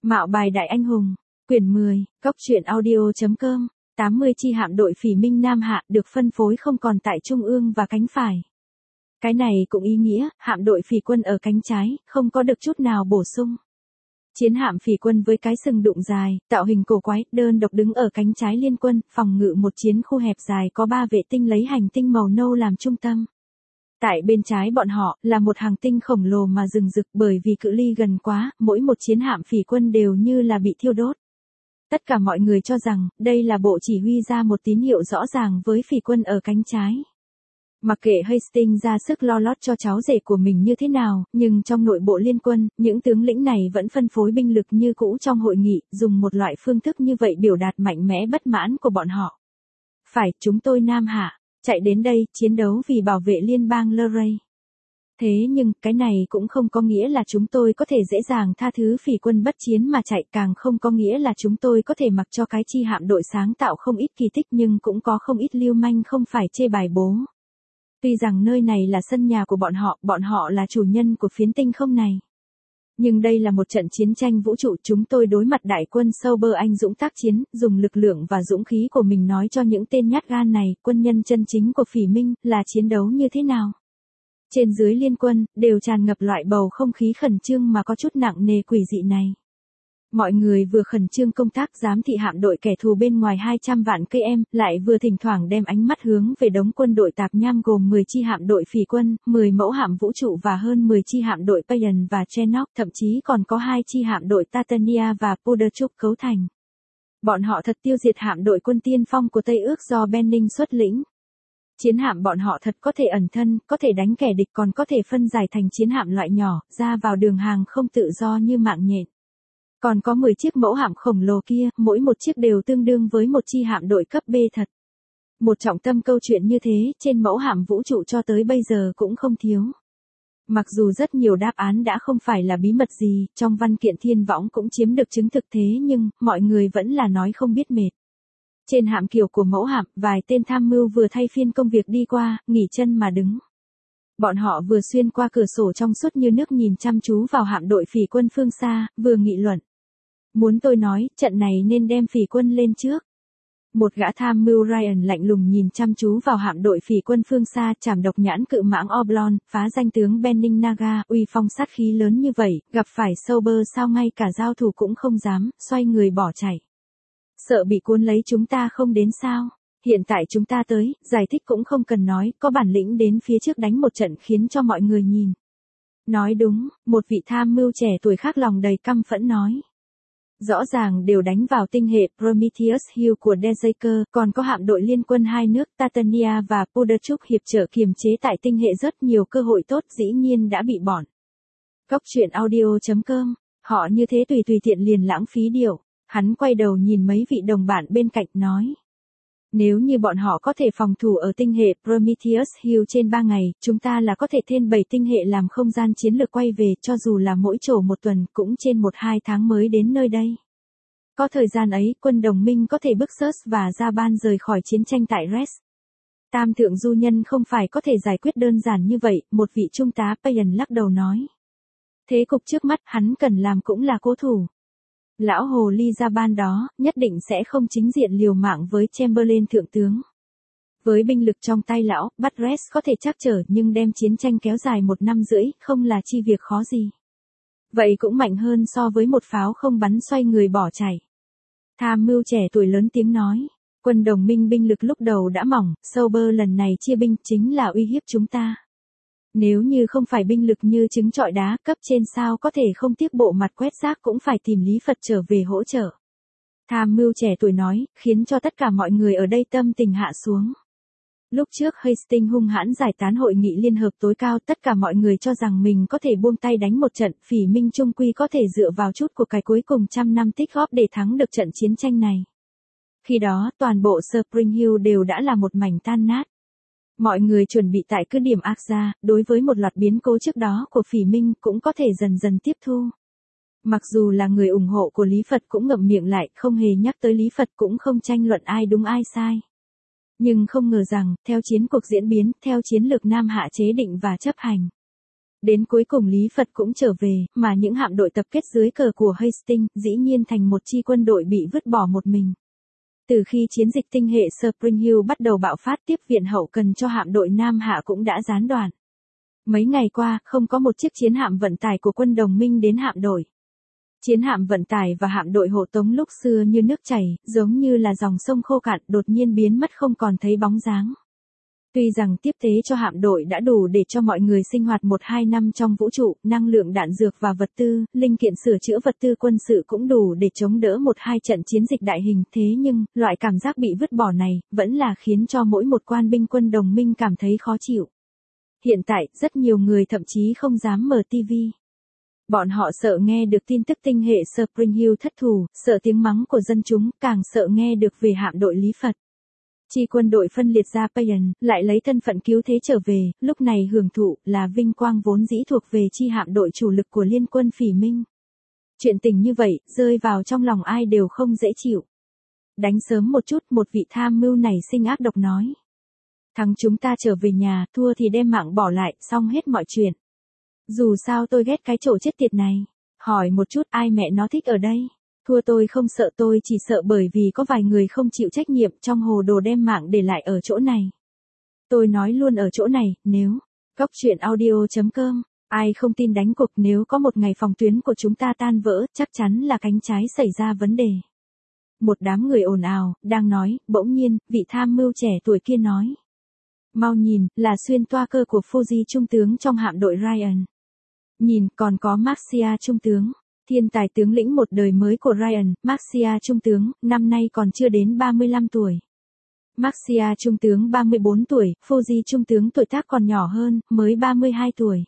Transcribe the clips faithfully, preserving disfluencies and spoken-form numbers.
Mạo bài đại anh hùng, quyển mười, cốc truyện audio.com, tám mươi chi hạm đội Phỉ Minh Nam Hạ được phân phối không còn tại trung ương và cánh phải. Cái này cũng ý nghĩa, hạm đội Phỉ quân ở cánh trái, không có được chút nào bổ sung. Chiến hạm Phỉ quân với cái sừng đụng dài, tạo hình cổ quái, đơn độc đứng ở cánh trái liên quân, phòng ngự một chiến khu hẹp dài có ba vệ tinh lấy hành tinh màu nâu làm trung tâm. Tại bên trái bọn họ, là một hàng tinh khổng lồ mà rừng rực bởi vì cự ly gần quá, mỗi một chiến hạm Phỉ quân đều như là bị thiêu đốt. Tất cả mọi người cho rằng, đây là bộ chỉ huy ra một tín hiệu rõ ràng với Phỉ quân ở cánh trái. Mặc kệ Hastings ra sức lo lót cho cháu rể của mình như thế nào, nhưng trong nội bộ liên quân, những tướng lĩnh này vẫn phân phối binh lực như cũ trong hội nghị, dùng một loại phương thức như vậy biểu đạt mạnh mẽ bất mãn của bọn họ. Phải, chúng tôi Nam Hạ, chạy đến đây, chiến đấu vì bảo vệ liên bang Luray. Thế nhưng, cái này cũng không có nghĩa là chúng tôi có thể dễ dàng tha thứ Phỉ quân bất chiến mà chạy, càng không có nghĩa là chúng tôi có thể mặc cho cái chi hạm đội sáng tạo không ít kỳ tích nhưng cũng có không ít lưu manh không phải chê bài bố. Tuy rằng nơi này là sân nhà của bọn họ, bọn họ là chủ nhân của phiến tinh không này. Nhưng đây là một trận chiến tranh vũ trụ, chúng tôi đối mặt đại quân Sober anh dũng tác chiến, dùng lực lượng và dũng khí của mình nói cho những tên nhát gan này, quân nhân chân chính của Phỉ Minh, là chiến đấu như thế nào. Trên dưới liên quân, đều tràn ngập loại bầu không khí khẩn trương mà có chút nặng nề quỷ dị này. Mọi người vừa khẩn trương công tác giám thị hạm đội kẻ thù bên ngoài hai trăm vạn cây em, lại vừa thỉnh thoảng đem ánh mắt hướng về đống quân đội tạp nham gồm mười chi hạm đội Phỉ quân, mười mẫu hạm vũ trụ và hơn mười chi hạm đội Payan và Chenock, thậm chí còn có hai chi hạm đội Tatania và Puderchuk cấu thành. Bọn họ thật tiêu diệt hạm đội quân tiên phong của Tây Ước do Benning xuất lĩnh. Chiến hạm bọn họ thật có thể ẩn thân, có thể đánh kẻ địch, còn có thể phân giải thành chiến hạm loại nhỏ, ra vào đường hàng không tự do như mạng nhện. Còn có mười chiếc mẫu hạm khổng lồ kia, mỗi một chiếc đều tương đương với một chi hạm đội cấp B thật. Một trọng tâm câu chuyện như thế, trên mẫu hạm vũ trụ cho tới bây giờ cũng không thiếu. Mặc dù rất nhiều đáp án đã không phải là bí mật gì, trong văn kiện thiên võng cũng chiếm được chứng thực thế nhưng, mọi người vẫn là nói không biết mệt. Trên hạm kiểu của mẫu hạm, vài tên tham mưu vừa thay phiên công việc đi qua, nghỉ chân mà đứng. Bọn họ vừa xuyên qua cửa sổ trong suốt như nước nhìn chăm chú vào hạm đội Phỉ quân phương xa, vừa nghị luận. Muốn tôi nói, trận này nên đem Phỉ quân lên trước. Một gã tham mưu Ryan lạnh lùng nhìn chăm chú vào hạm đội Phỉ quân phương xa, chảm độc nhãn cự mãng Oblon, phá danh tướng Benning Naga, uy phong sát khí lớn như vậy, gặp phải Sober sao ngay cả giao thủ cũng không dám, xoay người bỏ chạy. Sợ bị cuốn lấy chúng ta không đến sao? Hiện tại chúng ta tới, giải thích cũng không cần nói, có bản lĩnh đến phía trước đánh một trận khiến cho mọi người nhìn. Nói đúng, một vị tham mưu trẻ tuổi khác lòng đầy căm phẫn nói. Rõ ràng đều đánh vào tinh hệ Prometheus Hill của Dejaker, còn có hạm đội liên quân hai nước Tatania và Puderchuk hiệp trợ kiềm chế tại tinh hệ rất nhiều cơ hội tốt dĩ nhiên đã bị bọn. Cốc truyện audio.com, họ như thế tùy tùy tiện liền lãng phí điều. Hắn quay đầu nhìn mấy vị đồng bạn bên cạnh nói. Nếu như bọn họ có thể phòng thủ ở tinh hệ Prometheus Hill trên ba ngày, chúng ta là có thể thêm bảy tinh hệ làm không gian chiến lược quay về, cho dù là mỗi chỗ một tuần, cũng trên một hai tháng mới đến nơi đây. Có thời gian ấy, quân đồng minh có thể bước Surs và Japan rời khỏi chiến tranh tại Res. Tam thượng du nhân không phải có thể giải quyết đơn giản như vậy, một vị trung tá Payan lắc đầu nói. Thế cục trước mắt hắn cần làm cũng là cố thủ. Lão hồ ly Japan đó, nhất định sẽ không chính diện liều mạng với Chamberlain thượng tướng. Với binh lực trong tay lão, bắt Res có thể trắc trở nhưng đem chiến tranh kéo dài một năm rưỡi, không là chi việc khó gì. Vậy cũng mạnh hơn so với một pháo không bắn xoay người bỏ chạy. Tham mưu trẻ tuổi lớn tiếng nói, quân đồng minh binh lực lúc đầu đã mỏng, Sober lần này chia binh chính là uy hiếp chúng ta. Nếu như không phải binh lực như trứng trọi đá, cấp trên sao có thể không tiếc bộ mặt quét rác cũng phải tìm Lý Phật trở về hỗ trợ. Tham mưu trẻ tuổi nói, khiến cho tất cả mọi người ở đây tâm tình hạ xuống. Lúc trước Hastings hung hãn giải tán hội nghị liên hợp tối cao, tất cả mọi người cho rằng mình có thể buông tay đánh một trận, Phỉ Minh trung quy có thể dựa vào chút của cái cuối cùng trăm năm tích góp để thắng được trận chiến tranh này. Khi đó, toàn bộ Spring Hill đều đã là một mảnh tan nát. Mọi người chuẩn bị tại cứ điểm Aksa, đối với một loạt biến cố trước đó của Phỉ Minh cũng có thể dần dần tiếp thu. Mặc dù là người ủng hộ của Lý Phật cũng ngậm miệng lại, không hề nhắc tới Lý Phật cũng không tranh luận ai đúng ai sai. Nhưng không ngờ rằng, theo chiến cuộc diễn biến, theo chiến lược Nam Hạ chế định và chấp hành. Đến cuối cùng Lý Phật cũng trở về, mà những hạm đội tập kết dưới cờ của Hastings dĩ nhiên thành một chi quân đội bị vứt bỏ một mình. Từ khi chiến dịch tinh hệ Spring Hill bắt đầu bạo phát, tiếp viện hậu cần cho hạm đội Nam Hạ cũng đã gián đoạn. Mấy ngày qua, không có một chiếc chiến hạm vận tải của quân đồng minh đến hạm đội. Chiến hạm vận tải và hạm đội hộ tống lúc xưa như nước chảy, giống như là dòng sông khô cạn, đột nhiên biến mất không còn thấy bóng dáng. Tuy rằng tiếp tế cho hạm đội đã đủ để cho mọi người sinh hoạt một hai năm trong vũ trụ, năng lượng đạn dược và vật tư, linh kiện sửa chữa vật tư quân sự cũng đủ để chống đỡ một hai trận chiến dịch đại hình, thế nhưng, loại cảm giác bị vứt bỏ này, vẫn là khiến cho mỗi một quan binh quân đồng minh cảm thấy khó chịu. Hiện tại, rất nhiều người thậm chí không dám mở ti vi. Bọn họ sợ nghe được tin tức tinh hệ Spring Hill thất thủ, sợ tiếng mắng của dân chúng, càng sợ nghe được về hạm đội Lý Phật. Chi quân đội phân liệt ra Payan, lại lấy thân phận cứu thế trở về, lúc này hưởng thụ là vinh quang vốn dĩ thuộc về chi hạm đội chủ lực của liên quân Phỉ Minh. Chuyện tình như vậy, rơi vào trong lòng ai đều không dễ chịu. Đánh sớm một chút, một vị tham mưu này sinh ác độc nói. Thắng chúng ta trở về nhà, thua thì đem mạng bỏ lại, xong hết mọi chuyện. Dù sao tôi ghét cái chỗ chết tiệt này. Hỏi một chút ai mẹ nó thích ở đây. Thua tôi không sợ, tôi chỉ sợ bởi vì có vài người không chịu trách nhiệm trong hồ đồ đem mạng để lại ở chỗ này. Tôi nói luôn ở chỗ này, nếu, góc chuyện audio chấm com, ai không tin đánh cuộc nếu có một ngày phòng tuyến của chúng ta tan vỡ, chắc chắn là cánh trái xảy ra vấn đề. Một đám người ồn ào, đang nói, bỗng nhiên, vị tham mưu trẻ tuổi kia nói. Mau nhìn, là xuyên toa cơ của Fuji trung tướng trong hạm đội Ryan. Nhìn, còn có Marcia trung tướng. Thiên tài tướng lĩnh một đời mới của Ryan, Marcia trung tướng, năm nay còn chưa đến ba mươi lăm tuổi. Marcia trung tướng ba mươi bốn tuổi, Fuji trung tướng tuổi tác còn nhỏ hơn, mới ba mươi hai tuổi.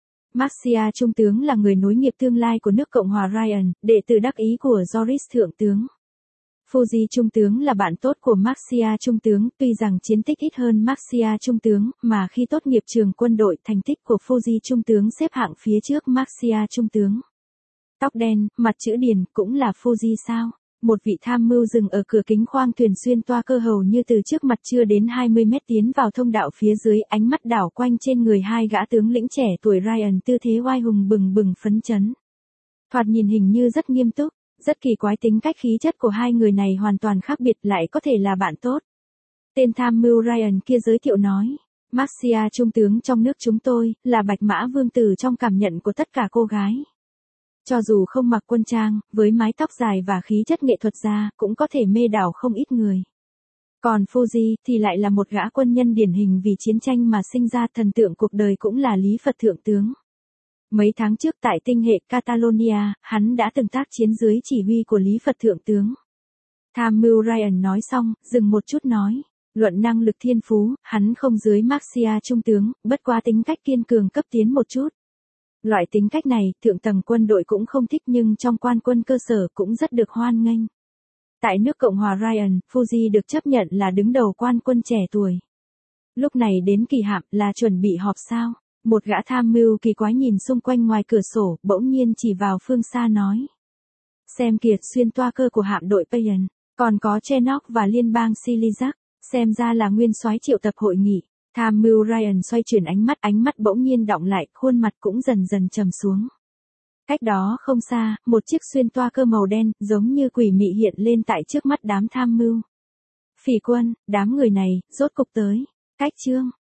Marcia trung tướng là người nối nghiệp tương lai của nước Cộng hòa Ryan, đệ tử đắc ý của Joris thượng tướng. Fuji trung tướng là bạn tốt của Marcia trung tướng, tuy rằng chiến tích ít hơn Marcia trung tướng, mà khi tốt nghiệp trường quân đội, thành tích của Fuji trung tướng xếp hạng phía trước Marcia trung tướng. Tóc đen, mặt chữ điền, cũng là Fuji sao? Một vị tham mưu dừng ở cửa kính khoang thuyền xuyên toa cơ hầu như từ trước mặt chưa đến hai mươi mét tiến vào thông đạo phía dưới, ánh mắt đảo quanh trên người hai gã tướng lĩnh trẻ tuổi Ryan, tư thế oai hùng bừng bừng phấn chấn. Thoạt nhìn hình như rất nghiêm túc, rất kỳ quái, tính cách khí chất của hai người này hoàn toàn khác biệt, lại có thể là bạn tốt. Tên tham mưu Ryan kia giới thiệu nói, Marcia trung tướng trong nước chúng tôi, là bạch mã vương tử trong cảm nhận của tất cả cô gái. Cho dù không mặc quân trang, với mái tóc dài và khí chất nghệ thuật ra, cũng có thể mê đảo không ít người. Còn Fuji thì lại là một gã quân nhân điển hình vì chiến tranh mà sinh ra, thần tượng cuộc đời cũng là Lý Phật thượng tướng. Mấy tháng trước tại tinh hệ Catalonia, hắn đã từng tác chiến dưới chỉ huy của Lý Phật thượng tướng. Tham mưu Ryan nói xong, dừng một chút nói, luận năng lực thiên phú, hắn không dưới Marcia trung tướng, bất quá tính cách kiên cường cấp tiến một chút. Loại tính cách này, thượng tầng quân đội cũng không thích nhưng trong quan quân cơ sở cũng rất được hoan nghênh. Tại nước Cộng hòa Ryan, Fuji được chấp nhận là đứng đầu quan quân trẻ tuổi. Lúc này đến kỳ hạm là chuẩn bị họp sao? Một gã tham mưu kỳ quái nhìn xung quanh ngoài cửa sổ, bỗng nhiên chỉ vào phương xa nói. Xem kìa, xuyên toa cơ của hạm đội Payan, còn có Chenock và liên bang Silizac, xem ra là nguyên soái triệu tập hội nghị. Tham mưu Ryan xoay chuyển ánh mắt, ánh mắt bỗng nhiên đọng lại, khuôn mặt cũng dần dần trầm xuống. Cách đó không xa, một chiếc xuyên toa cơ màu đen, giống như quỷ mị hiện lên tại trước mắt đám tham mưu. Phỉ quân, đám người này, rốt cục tới. Cách chương.